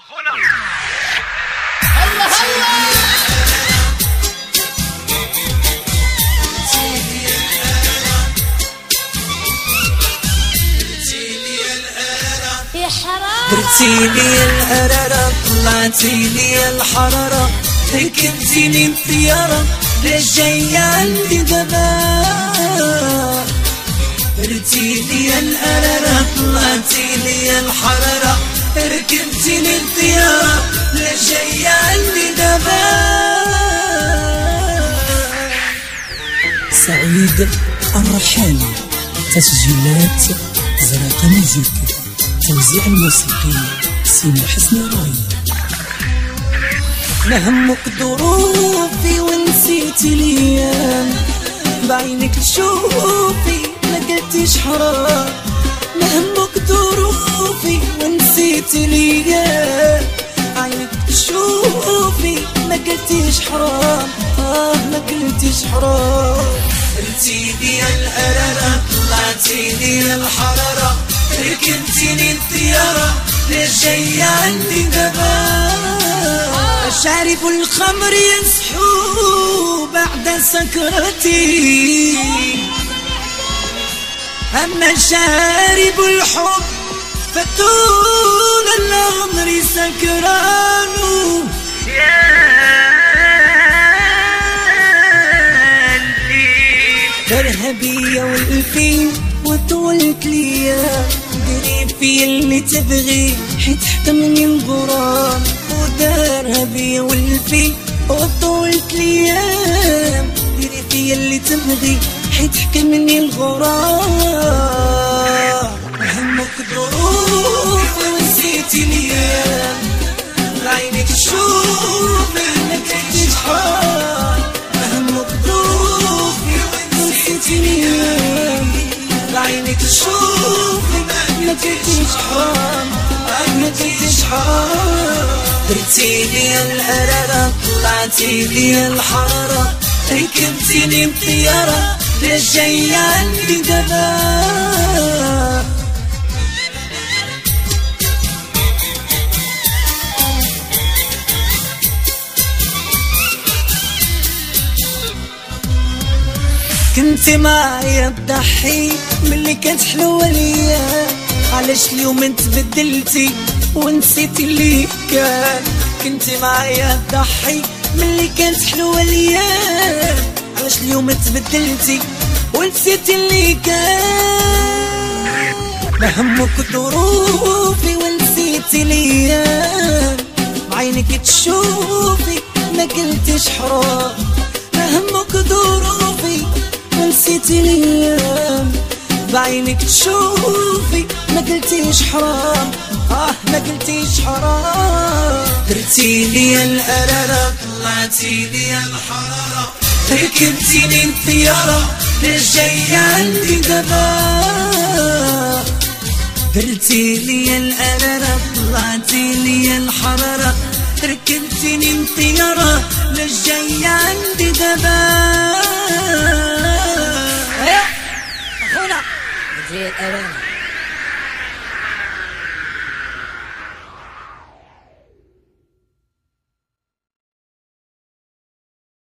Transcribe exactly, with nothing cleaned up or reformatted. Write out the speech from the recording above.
هنا هلا هلا درتيلي الهرارة طلعتيلي الحرارة ركبتيني الطيارة ليش جاية عندي دابا درتيلي الهرارة طلعتيلي الحرارة ركبتيني الطيارة ليش جاية عندي دابا. سعيد الرحالي تسجيلات زرقاء ميوزك توزيع الموسيقي سيما حسني راي. ما همك ظروفي ونسيتي الايام بعينك تشوفي ما قلتيش حرام. ما همك ظروفي ونسيتي الايام عينك تشوفي ما قلتيش حرام. اه ما قلتيش حرام. درتيلي الهرارة طلعتيلي الحرارة ركبتيني الطيارة ليش جاية عندي دابا. شارب الخمر يصحو بعد سكرتي أما شارب الحب فطول العمر سكران. ترهبية والفين وطولت ليا ديري في اللي تبغي حيت حكمني الغرام. ودارها بيا والفين وطولت ليا ديري في اللي تبغي حيت حكمني الغرام. همك ظروفي ونسيتي الايام بعينك تشوفي ما كنتيش حرام. همك ظروفي ونسيتي الايام بعينك تشوفي ما كنتيش حرام. ما كنتيش حرام. درتيلي الهرارة طلعتيلي الحرارة ركبتيني الطيارة ليش جاية عندي دابا. كنتي معايا تضحي ملي كانت حلوة ليا علاش اليوم انت بدلتي ونسيتي اللي كان. كنتي معايا تضحي ملي كانت حلوة ليا علاش اليوم تبدلتي ونسيتي اللي كان. ما همك ظروفي ونسيتي الايام بعينك تشوفي ما قلتيش حرام. ما همك ظروفي ونسيتي الايام بعينك تشوفي ما قلتيش حرام. اه ما قلتيش حرام. درتيلي الهرارة طلعتيلي الحرارة ركبتيني الطيارة ليش جاية عندي دابا. درتيلي الهرارة طلعتيلي الحرارة ركبتيني الطيارة ليش جاية عندي دابا. هنا